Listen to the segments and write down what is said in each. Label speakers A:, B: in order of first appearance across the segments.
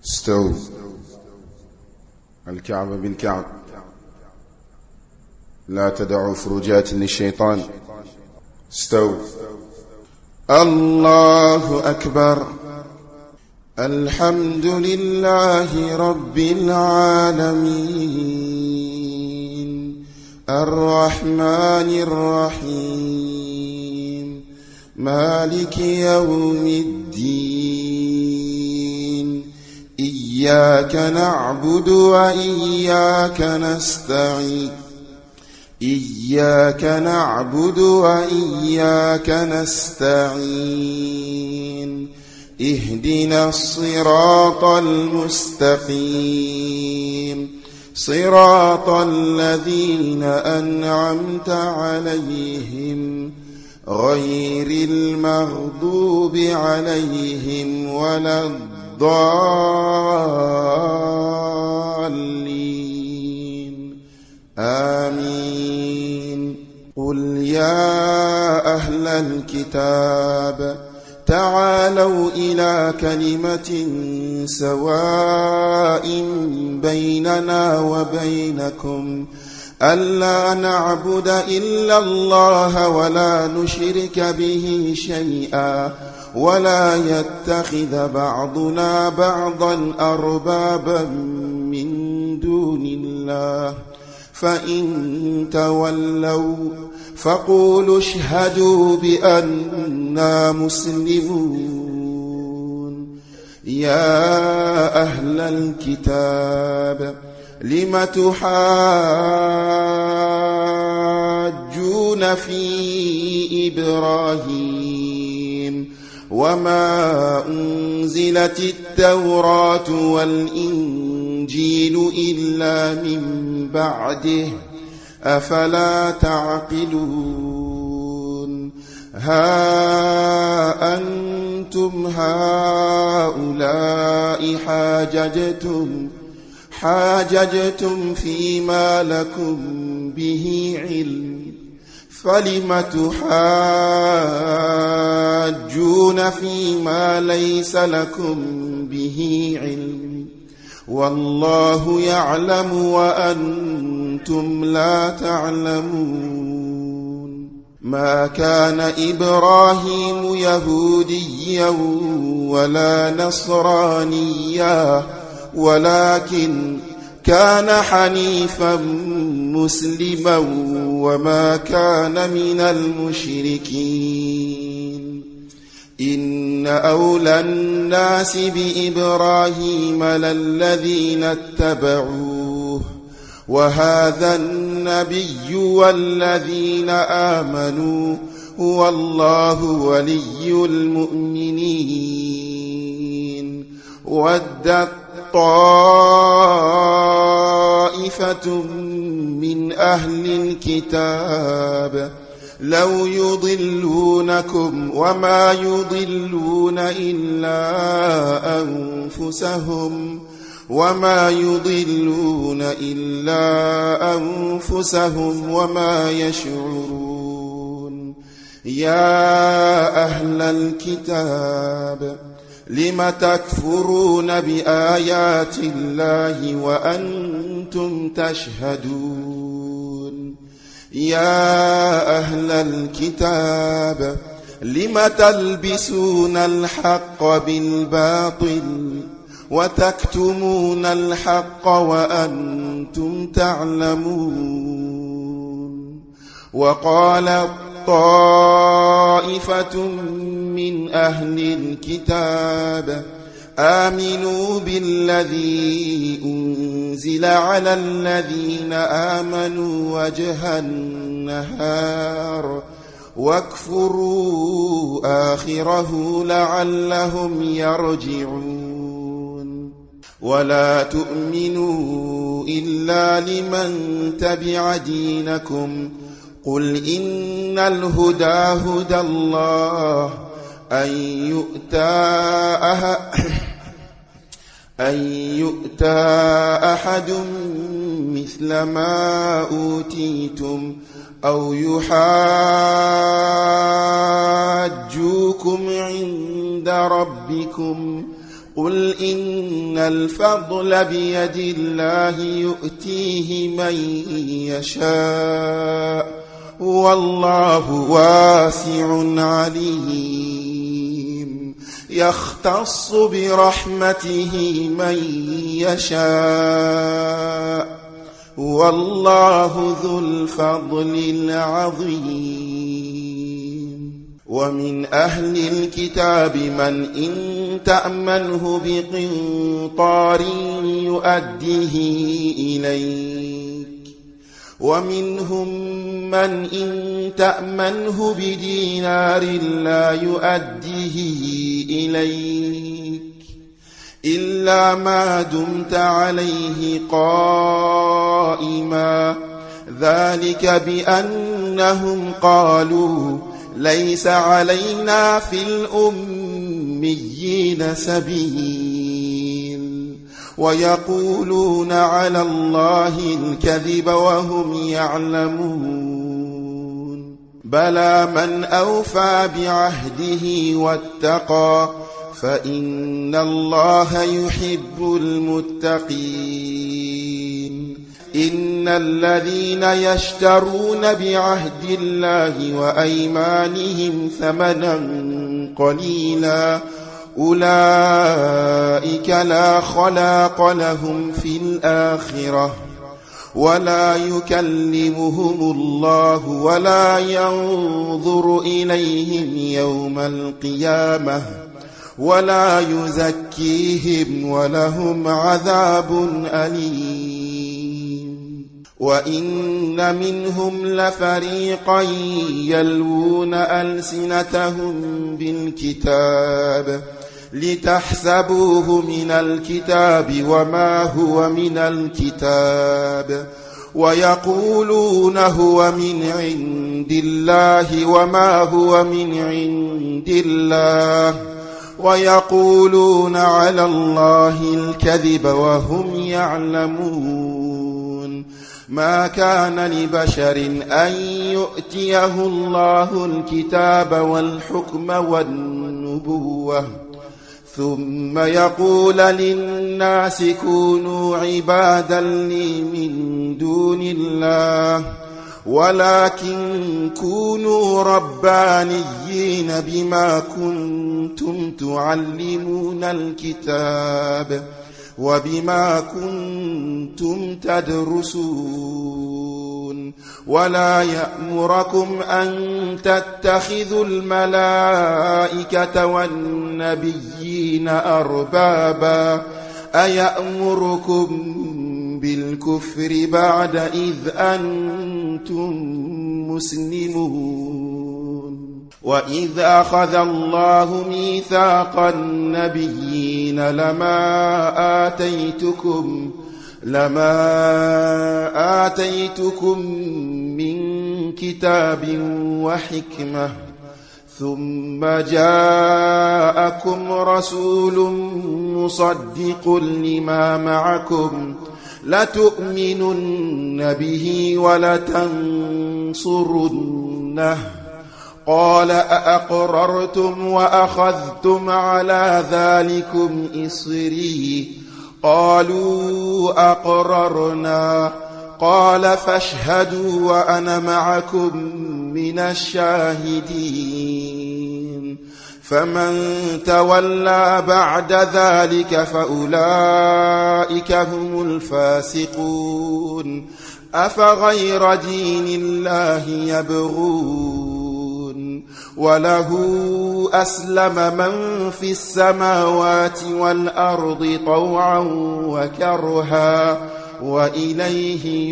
A: استووا الكعب بالكعب، لا تدعوا فروجات للشيطان. استووا. الله أكبر. الحمد لله رب العالمين، الرحمن الرحيم، مالك يوم الدين. إياك نعبد وإياك نستعين، إياك نعبد وإياك نستعين. اهدنا الصراط المستقيم، صراط الذين أنعمت عليهم غير المغضوب عليهم ولا الضالين. آمين. قل يا أهل الكتاب تعالوا إلى كلمة سواء بيننا وبينكم ألا نعبد إلا الله ولا نشرك به شيئا ولا يتخذ بعضنا بعضا أربابا من دون الله، فإن تولوا فقولوا اشهدوا بأننا مسلمون. يا أهل الكتاب لم تحاجون في إبراهيم وما أنزلت التوراة والإنجيل إلا من بعده، أفلا تعقلون؟ ها أنتم هؤلاء حاججتم فيما لكم به علم، فلم تحاجون فيما ليس لكم به علم، والله يعلم وأنتم لا تعلمون. ما كان إبراهيم يهوديا ولا نصرانيا، ولكن كان حنيفا مسلما وما كان من المشركين. إن أولى الناس بإبراهيم للذين اتبعوه وهذا النبي والذين آمنوا، والله ولي المؤمنين. ودت طائفة من أهل الكتاب لو يضلونكم وما يضلون إلا أنفسهم وما يشعرون. يا أهل الكتاب لم تكفرون بآيات الله وأنتم تشهدون؟ يا أهل الكتاب لم تلبسون الحق بالباطل وتكتمون الحق وأنتم تعلمون؟ وقال طائفة من أهل الكتاب آمنوا بالذي أنزل على الذين آمنوا وجه النهار واكفروا آخره لعلهم يرجعون. ولا تؤمنوا إلا لمن تبع دينكم. قل إن الهدى هدى الله أن يؤتى أحد مثل ما أوتيتم أو يحاجوكم عند ربكم. قل إن الفضل بيد الله يؤتيه من يشاء والله واسع عليم يختص برحمته من يشاء والله ذو الفضل العظيم ومن أهل الكتاب من إن تأمنه بقنطار يؤديه إليك ومنهم من إن تأمنه بدينار لا يؤديه إليك إلا ما دمت عليه قائما ذلك بأنهم قالوا ليس علينا في الأميين سبيل ويقولون على الله الكذب وهم يعلمون بلى من أوفى بعهده واتقى فإن الله يحب المتقين إن الذين يشترون بعهد الله وأيمانهم ثمنا قليلا أولئك لا خلاق لهم في الآخرة ولا يكلمهم الله ولا ينظر إليهم يوم القيامة ولا يزكيهم ولهم عذاب أليم وإن منهم لفريقا يلوون ألسنتهم بالكتاب لتحسبوه من الكتاب وما هو من الكتاب ويقولون هو من عند الله وما هو من عند الله ويقولون على الله الكذب وهم يعلمون ما كان لبشر أن يؤتيه الله الكتاب والحكم والنبوة ثم يقول للناس كونوا عبادا لي من دون الله ولكن كونوا ربانيين بما كنتم تعلمون الكتاب وبما كنتم تدرسون ولا يأمركم أن تتخذوا الملائكة والنبيين أربابا أيأمركم بالكفر بعد إذ أنتم مسلمون وإذ أخذ الله ميثاق النبيين لما آتيتكم من كتاب وحكمة ثم جاءكم رسول مصدق لما معكم لتؤمنن به ولتنصرنه قال أأقررتم وأخذتم على ذلكم إصري قالوا أقررنا قال فاشهدوا وأنا معكم من الشاهدين فمن تولى بعد ذلك فأولئك هم الفاسقون أفغير دين الله يبغون وله أسلم من في السماوات والأرض طوعا وكرها وإليه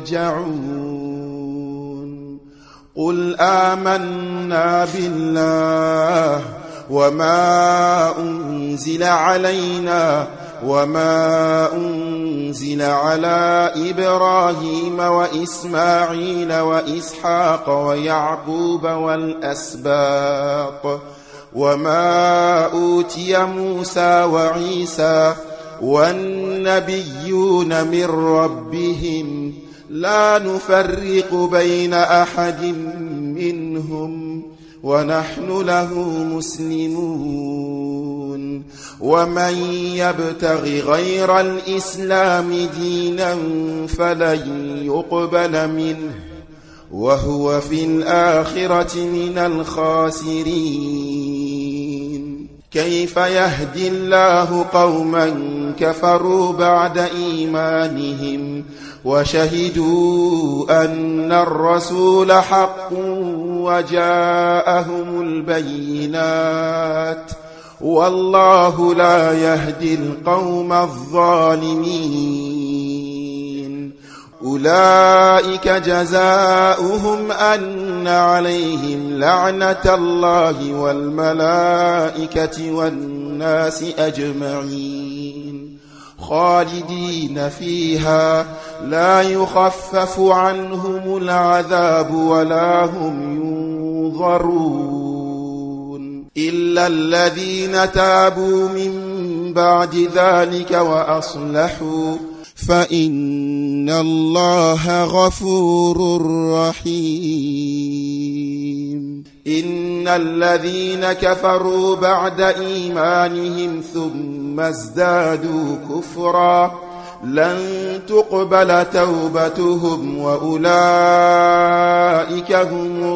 A: يرجعون قل آمنا بالله وما أنزل علينا وما أنزل على إبراهيم وإسماعيل وإسحاق ويعقوب والأسباط وما أوتي موسى وعيسى والنبيون من ربهم لا نفرق بين أحد منهم ونحن له مسلمون ومن يبتغ غير الإسلام دينا فلن يقبل منه وهو في الآخرة من الخاسرين. كيف يهدي الله قوما كفروا بعد إيمانهم وشهدوا أن الرسول حق وجاءهم البينات والله لا يهدي القوم الظالمين. أولئك جزاؤهم أن عليهم لعنة الله والملائكة والناس أجمعين خالدين فيها لا يخفف عنهم العذاب ولا هم ينظرون إلا الذين تابوا من بعد ذلك وأصلحوا فإن الله غفور رحيم. إن الذين كفروا بعد إيمانهم ثم ازدادوا كفرا لن تقبل توبتهم وأولئك هم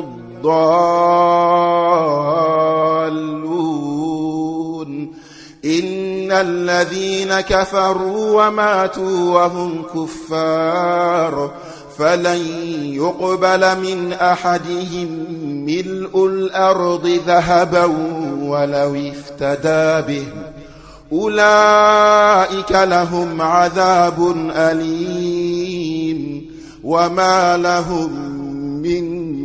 A: الضالون. إن الذين كفروا وماتوا وهم كفار فلن يقبل من أحدهم ملء الأرض ذهبا ولو افتدى به أولئك لهم عذاب أليم وما لهم من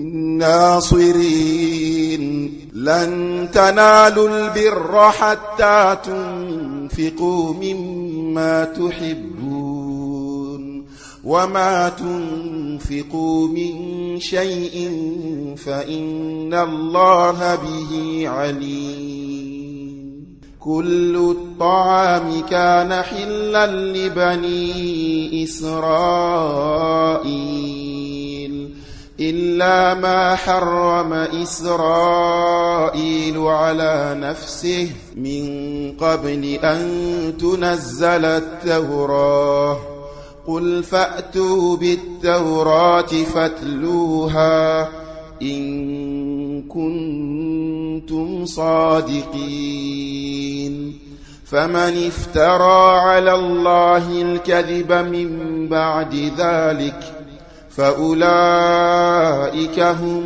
A: ناصرين. لن تنالوا البر حتى تنفقوا مما تحبون وما تنفقوا من شيء فإن الله به عليم. كل الطعام كان حلا لبني إسرائيل إلا ما حرم إسرائيل على نفسه من قبل أن تنزل التوراة. قل فأتوا بالتوراة فاتلوها إن كنتم صادقين. فمن افترى على الله الكذب من بعد ذلك فأولئك هم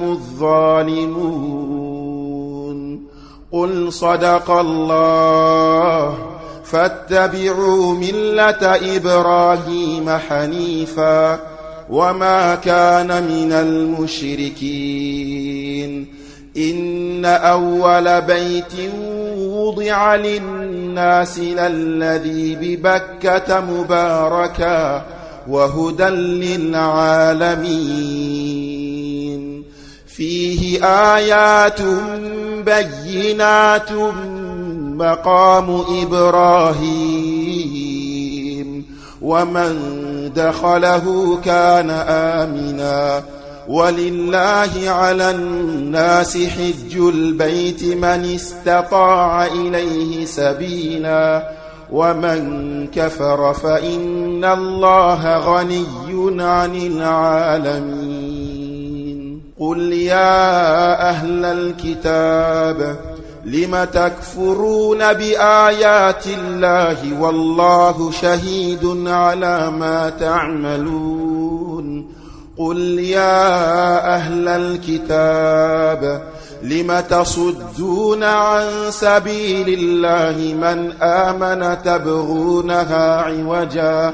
A: الظالمون. قل صدق الله فاتبعوا ملة إبراهيم حنيفا وما كان من المشركين. إن أول بيت وضع للناس للذي ببكة مباركا وهدى للعالمين. فيه آيات بينات مقام إبراهيم ومن دخله كان آمنا ولله على الناس حج البيت من استطاع إليه سبيلا ومن كفر فإن الله غني عن العالمين. قل يا أهل الكتاب لم تكفرون بآيات الله والله شهيد على ما تعملون. قل يا أهل الكتاب لم تصدون عن سبيل الله من آمن تبغونها عوجا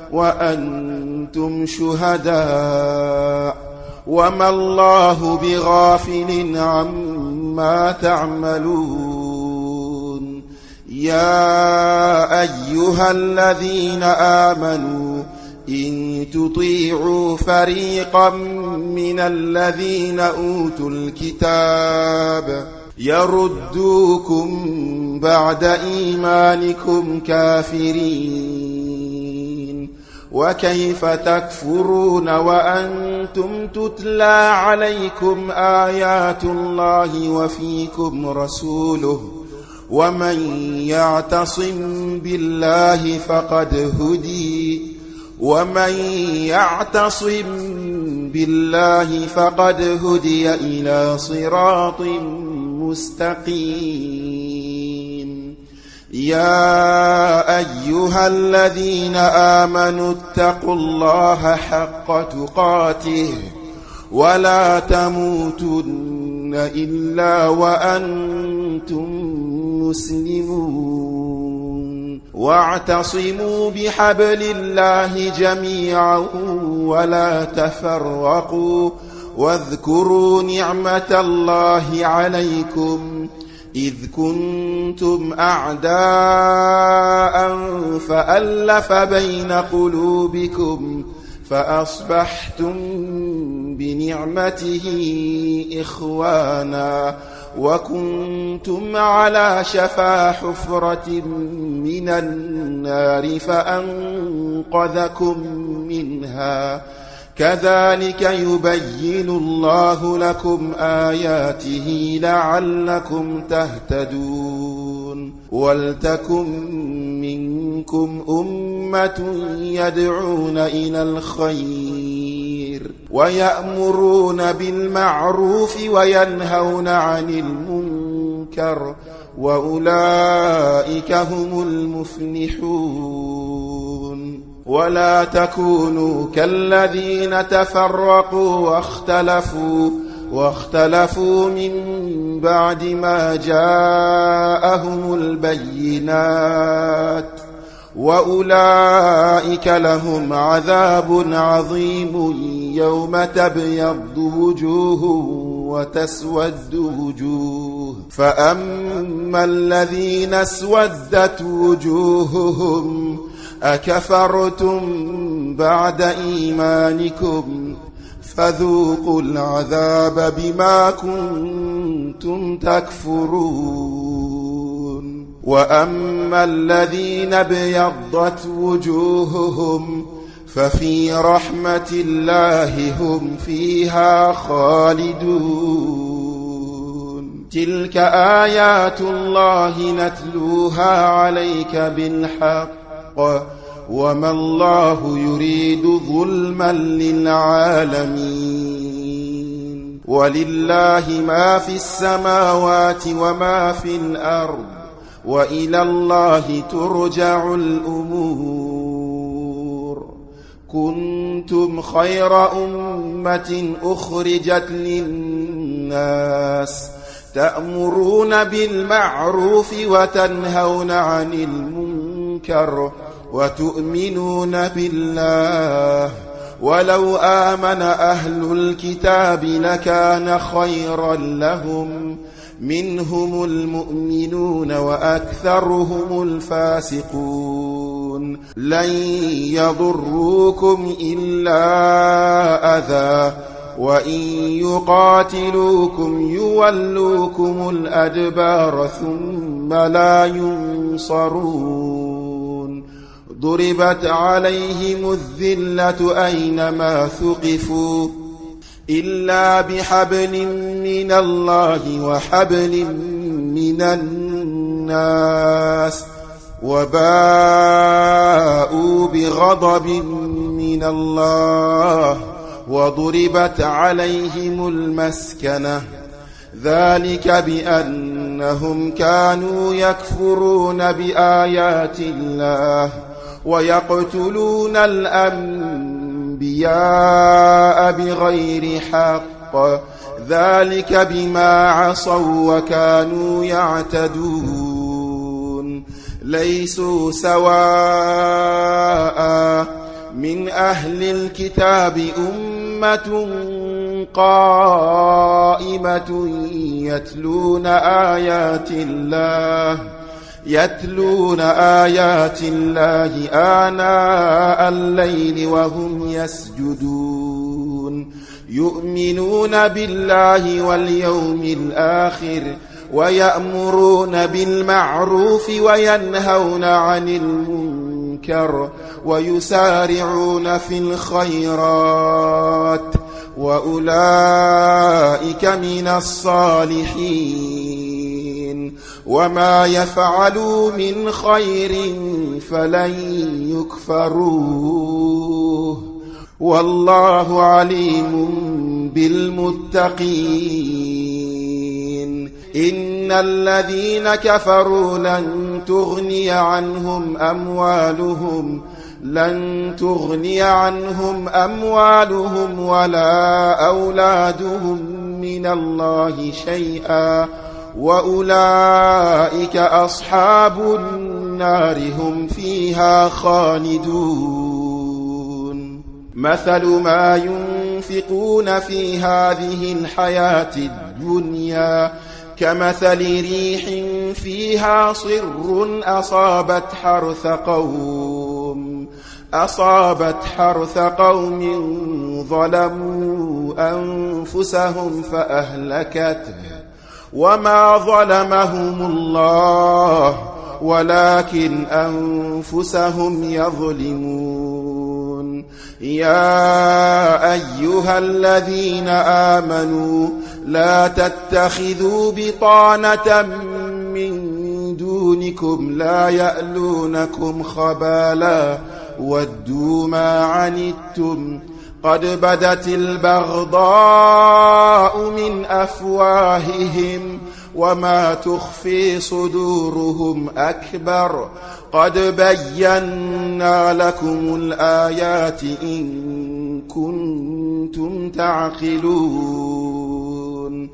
A: وأنتم شهداء وما الله بغافل عما تعملون. يا أيها الذين آمنوا إن تطيعوا فريقا من الذين أوتوا الكتاب يردوكم بعد إيمانكم كافرين. وكيف تكفرون وأنتم تتلى عليكم آيات الله وفيكم رسوله ومن يعتصم بالله فقد هدي إلى صراط مستقيم. يا أيها الذين آمنوا اتقوا الله حق تقاته ولا تموتن إلا وأنتم مسلمون. واعتصموا بحبل الله جميعا ولا تفرقوا. واذكروا نعمة الله عليكم إذ كنتم أعداء فألف بين قلوبكم فأصبحتم بنعمته إخوانا وكنتم على شفا حفرة من النار فأنقذكم منها. كذلك يبين الله لكم آياته لعلكم تهتدون. ولتكن منكم أمة يدعون إلى الخير ويأمرون بالمعروف وينهون عن المنكر وأولئك هم المفلحون. ولا تكونوا كالذين تفرقوا واختلفوا من بعد ما جاءهم البينات وأولئك لهم عذاب عظيم يوم تبيض وجوه وتسود وجوه. فأما الذين اسودت وجوههم أكفرتم بعد إيمانكم فذوقوا العذاب بما كنتم تكفرون. وأما الذين ابيضت وجوههم ففي رحمة الله هم فيها خالدون. تلك آيات الله نتلوها عليك بالحق وما الله يريد ظلما للعالمين. ولله ما في السماوات وما في الأرض وإلى الله ترجع الأمور. كنتم خير أمة أخرجت للناس تأمرون بالمعروف وتنهون عن المنكر وتؤمنون بالله. ولو آمن أهل الكتاب لكان خيرا لهم منهم المؤمنون وأكثرهم الفاسقون. لن يضروكم إلا أذى وإن يقاتلوكم يولوكم الأدبار ثم لا ينصرون. ضربت عليهم الذلة أينما ثقفوا إلا بحبل من الله وحبل من الناس وباءوا بغضب من الله وضربت عليهم المسكنة. ذلك بأنهم كانوا يكفرون بآيات الله ويقتلون الأنبياء بغير حق. ذلك بما عصوا وكانوا يعتدون. ليسوا سواء من أهل الكتاب أمة قائمة يتلون آيات الله آناء الليل وهم يسجدون. يؤمنون بالله واليوم الآخر ويأمرون بالمعروف وينهون عن المنكر ويسارعون في الخيرات وأولئك من الصالحين. وما يفعلوا من خير فلن يكفروه والله عليم بالمتقين إن الذين كفروا لن تغني عنهم أموالهم ولا أولادهم من الله شيئا وأولئك أصحاب النار هم فيها خالدون مثل ما ينفقون في هذه الحياة الدنيا كمثل ريح فيها صر أصابت حرث قوم ظلموا أنفسهم فأهلكته وما ظلمهم الله ولكن أنفسهم يظلمون يا أيها الذين آمنوا لا تتخذوا بطانة من دونكم لا يألونكم خبالا ودوا ما عنتم قد بدت البغضاء من أفواههم وما تخفي صدورهم أكبر قد بينا لكم الآيات إن كنتم تعقلون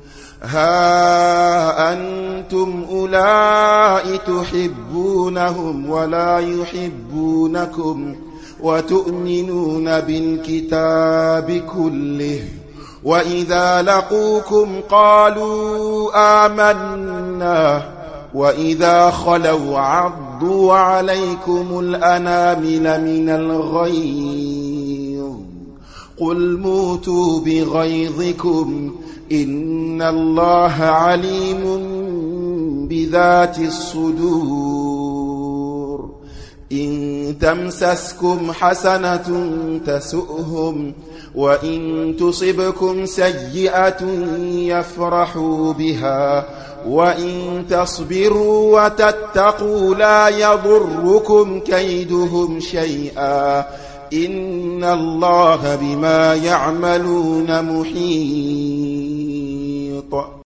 A: ها أنتم أولئك تحبونهم ولا يحبونكم وتؤمنون بالكتاب كله وإذا لقوكم قالوا آمنا وإذا خلوا عضوا عليكم الأنامل من الغيظ قل موتوا بغيظكم إن الله عليم بذات الصدور إن تمسسكم حسنة تسؤهم وإن تصبكم سيئة يفرحوا بها وإن تصبروا وتتقوا لا يضركم كيدهم شيئا إن الله بما يعملون محيط